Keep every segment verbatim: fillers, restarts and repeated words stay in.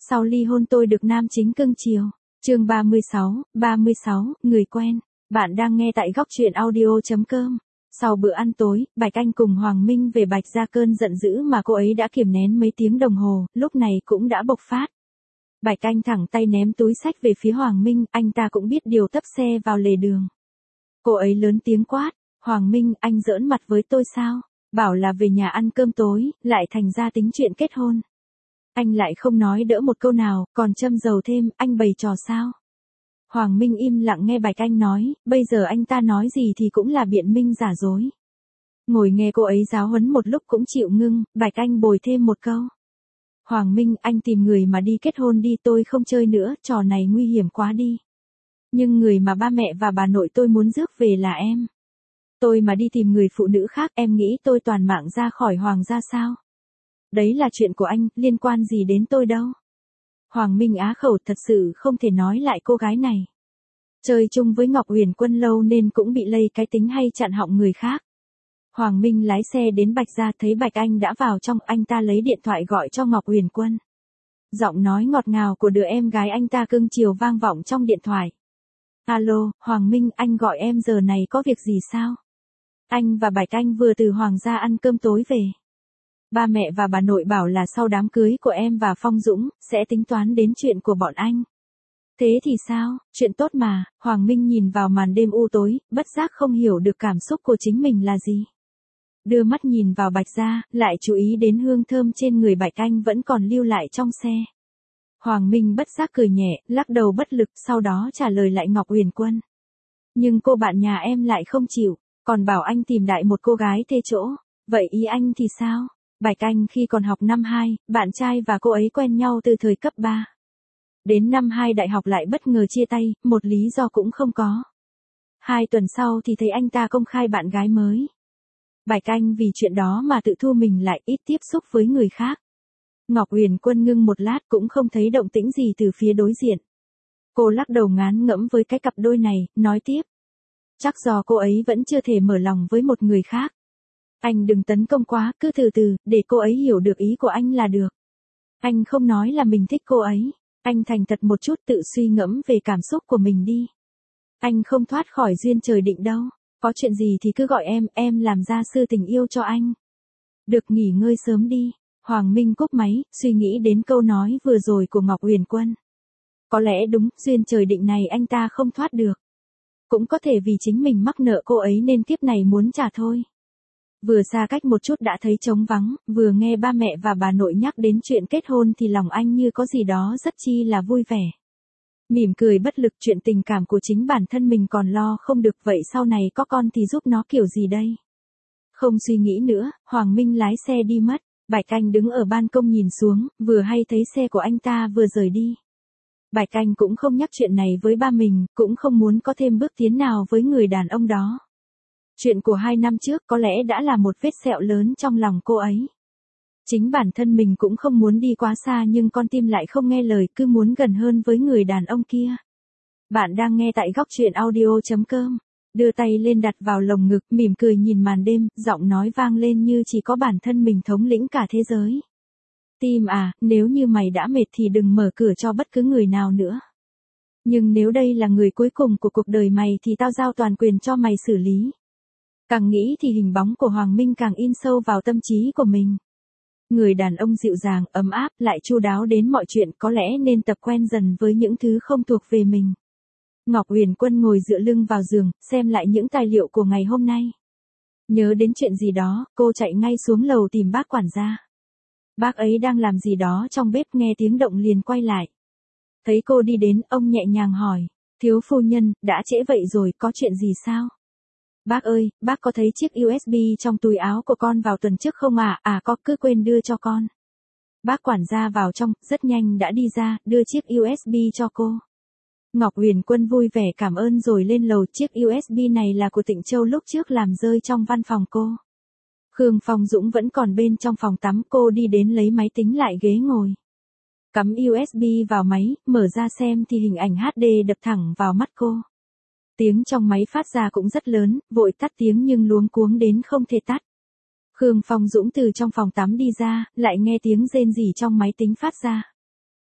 Sau ly hôn tôi được nam chính cưng chiều. Chương ba mươi sáu, ba mươi sáu, người quen. Bạn đang nghe tại góc truyện audio chấm com. Sau bữa ăn tối, Bạch Anh cùng Hoàng Minh về Bạch ra cơn giận dữ mà cô ấy đã kiềm nén mấy tiếng đồng hồ, lúc này cũng đã bộc phát. Bạch Anh thẳng tay ném túi xách về phía Hoàng Minh, anh ta cũng biết điều tấp xe vào lề đường. Cô ấy lớn tiếng quát, Hoàng Minh, anh giỡn mặt với tôi sao? Bảo là về nhà ăn cơm tối, lại thành ra tính chuyện kết hôn. Anh lại không nói đỡ một câu nào, còn châm dầu thêm, anh bày trò sao? Hoàng Minh im lặng nghe Bạch Anh nói, bây giờ anh ta nói gì thì cũng là biện minh giả dối. Ngồi nghe cô ấy giáo huấn một lúc cũng chịu ngưng, Bạch Anh bồi thêm một câu. Hoàng Minh, anh tìm người mà đi kết hôn đi, tôi không chơi nữa, trò này nguy hiểm quá đi. Nhưng người mà ba mẹ và bà nội tôi muốn rước về là em. Tôi mà đi tìm người phụ nữ khác, em nghĩ tôi toàn mạng ra khỏi Hoàng gia sao? Đấy là chuyện của anh, liên quan gì đến tôi đâu. Hoàng Minh á khẩu, thật sự không thể nói lại cô gái này. Chơi chung với Ngọc Huyền Quân lâu nên cũng bị lây cái tính hay chặn họng người khác. Hoàng Minh lái xe đến Bạch gia, thấy Bạch Anh đã vào trong, anh ta lấy điện thoại gọi cho Ngọc Huyền Quân. Giọng nói ngọt ngào của đứa em gái anh ta cưng chiều vang vọng trong điện thoại. Alo, Hoàng Minh, anh gọi em giờ này có việc gì sao? Anh và Bạch Anh vừa từ Hoàng gia ăn cơm tối về. Ba mẹ và bà nội bảo là sau đám cưới của em và Phong Dũng, sẽ tính toán đến chuyện của bọn anh. Thế thì sao, chuyện tốt mà. Hoàng Minh nhìn vào màn đêm u tối, bất giác không hiểu được cảm xúc của chính mình là gì. Đưa mắt nhìn vào Bạch gia, lại chú ý đến hương thơm trên người Bạch Anh vẫn còn lưu lại trong xe. Hoàng Minh bất giác cười nhẹ, lắc đầu bất lực, sau đó trả lời lại Ngọc Huyền Quân. Nhưng cô bạn nhà em lại không chịu, còn bảo anh tìm đại một cô gái thê chỗ. Vậy ý anh thì sao? Bạch Anh khi còn học năm hai, bạn trai và cô ấy quen nhau từ thời cấp ba. Đến năm hai đại học lại bất ngờ chia tay, một lý do cũng không có. Hai tuần sau thì thấy anh ta công khai bạn gái mới. Bạch Anh vì chuyện đó mà tự thu mình lại, ít tiếp xúc với người khác. Ngọc Huyền Quân ngưng một lát cũng không thấy động tĩnh gì từ phía đối diện. Cô lắc đầu ngán ngẫm với cái cặp đôi này, nói tiếp. Chắc do cô ấy vẫn chưa thể mở lòng với một người khác. Anh đừng tấn công quá, cứ từ từ, để cô ấy hiểu được ý của anh là được. Anh không nói là mình thích cô ấy. Anh thành thật một chút, tự suy ngẫm về cảm xúc của mình đi. Anh không thoát khỏi duyên trời định đâu. Có chuyện gì thì cứ gọi em, em làm gia sư tình yêu cho anh. Được, nghỉ ngơi sớm đi. Hoàng Minh cúp máy, suy nghĩ đến câu nói vừa rồi của Ngọc Huyền Quân. Có lẽ đúng, duyên trời định này anh ta không thoát được. Cũng có thể vì chính mình mắc nợ cô ấy nên kiếp này muốn trả thôi. Vừa xa cách một chút đã thấy trống vắng, vừa nghe ba mẹ và bà nội nhắc đến chuyện kết hôn thì lòng anh như có gì đó rất chi là vui vẻ. Mỉm cười bất lực, chuyện tình cảm của chính bản thân mình còn lo không được, vậy sau này có con thì giúp nó kiểu gì đây? Không suy nghĩ nữa, Hoàng Minh lái xe đi mất. Bạch Anh đứng ở ban công nhìn xuống, vừa hay thấy xe của anh ta vừa rời đi. Bạch Anh cũng không nhắc chuyện này với ba mình, cũng không muốn có thêm bước tiến nào với người đàn ông đó. Chuyện của hai năm trước có lẽ đã là một vết sẹo lớn trong lòng cô ấy. Chính bản thân mình cũng không muốn đi quá xa nhưng con tim lại không nghe lời, cứ muốn gần hơn với người đàn ông kia. Bạn đang nghe tại góc truyện audio chấm com. Đưa tay lên đặt vào lồng ngực, mỉm cười nhìn màn đêm, giọng nói vang lên như chỉ có bản thân mình thống lĩnh cả thế giới. Tim à, nếu như mày đã mệt thì đừng mở cửa cho bất cứ người nào nữa. Nhưng nếu đây là người cuối cùng của cuộc đời mày thì tao giao toàn quyền cho mày xử lý. Càng nghĩ thì hình bóng của Hoàng Minh càng in sâu vào tâm trí của mình. Người đàn ông dịu dàng, ấm áp, lại chu đáo đến mọi chuyện, có lẽ nên tập quen dần với những thứ không thuộc về mình. Ngọc Huyền Quân ngồi dựa lưng vào giường, xem lại những tài liệu của ngày hôm nay. Nhớ đến chuyện gì đó, cô chạy ngay xuống lầu tìm bác quản gia. Bác ấy đang làm gì đó trong bếp, nghe tiếng động liền quay lại. Thấy cô đi đến, ông nhẹ nhàng hỏi, thiếu phu nhân, đã trễ vậy rồi, có chuyện gì sao? Bác ơi, bác có thấy chiếc u ét bê trong túi áo của con vào tuần trước không ạ? À? à có, cứ quên đưa cho con. Bác quản gia vào trong, rất nhanh đã đi ra, đưa chiếc u ét bê cho cô. Ngọc Huyền Quân vui vẻ cảm ơn rồi lên lầu, chiếc u ét bê này là của Tịnh Châu lúc trước làm rơi trong văn phòng cô. Khương Phong Dũng vẫn còn bên trong phòng tắm, cô đi đến lấy máy tính lại ghế ngồi. Cắm u ét bê vào máy, mở ra xem thì hình ảnh hát đê đập thẳng vào mắt cô. Tiếng trong máy phát ra cũng rất lớn, vội tắt tiếng nhưng luống cuống đến không thể tắt. Khương Phong Dũng từ trong phòng tắm đi ra, lại nghe tiếng rên rỉ trong máy tính phát ra.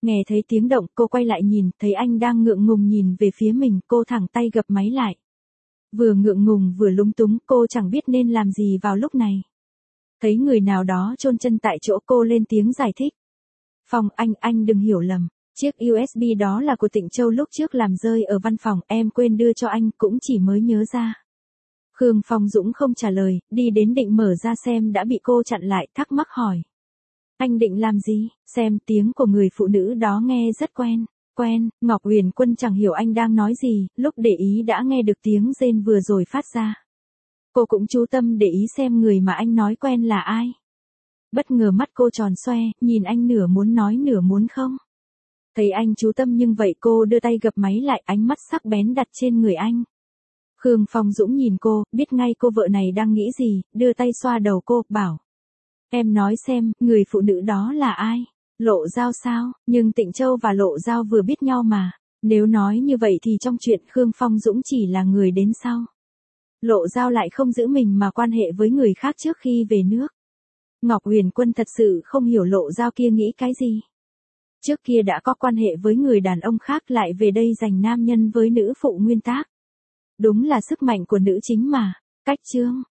Nghe thấy tiếng động, cô quay lại nhìn, thấy anh đang ngượng ngùng nhìn về phía mình, cô thẳng tay gập máy lại. Vừa ngượng ngùng vừa lúng túng, cô chẳng biết nên làm gì vào lúc này. Thấy người nào đó chôn chân tại chỗ, cô lên tiếng giải thích. Phong, anh, anh đừng hiểu lầm. Chiếc u ét bê đó là của Tịnh Châu lúc trước làm rơi ở văn phòng, em quên đưa cho anh, cũng chỉ mới nhớ ra. Khương Phong Dũng không trả lời, đi đến định mở ra xem đã bị cô chặn lại, thắc mắc hỏi. Anh định làm gì? Xem tiếng của người phụ nữ đó nghe rất quen. Quen, Ngọc Huyền Quân chẳng hiểu anh đang nói gì, lúc để ý đã nghe được tiếng rên vừa rồi phát ra. Cô cũng chú tâm để ý xem người mà anh nói quen là ai. Bất ngờ mắt cô tròn xoe, nhìn anh nửa muốn nói nửa muốn không. Thấy anh chú tâm nhưng vậy cô đưa tay gập máy lại, ánh mắt sắc bén đặt trên người anh. Khương Phong Dũng nhìn cô, biết ngay cô vợ này đang nghĩ gì, đưa tay xoa đầu cô, bảo. Em nói xem, người phụ nữ đó là ai? Lộ Giao sao? Nhưng Tịnh Châu và Lộ Giao vừa biết nhau mà. Nếu nói như vậy thì trong chuyện Khương Phong Dũng chỉ là người đến sau. Lộ Giao lại không giữ mình mà quan hệ với người khác trước khi về nước. Ngọc Huyền Quân thật sự không hiểu Lộ Giao kia nghĩ cái gì. Trước kia đã có quan hệ với người đàn ông khác lại về đây giành nam nhân với nữ phụ nguyên tác. Đúng là sức mạnh của nữ chính mà. Cách chương.